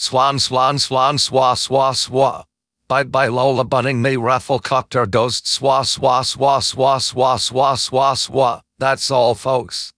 Swan, swan, swan, swa, swa, swa. Bye bye Lola bunning me rafflecopter dozed swa, swa, swa, swa, swa, swa, swa, swa. That's all, folks.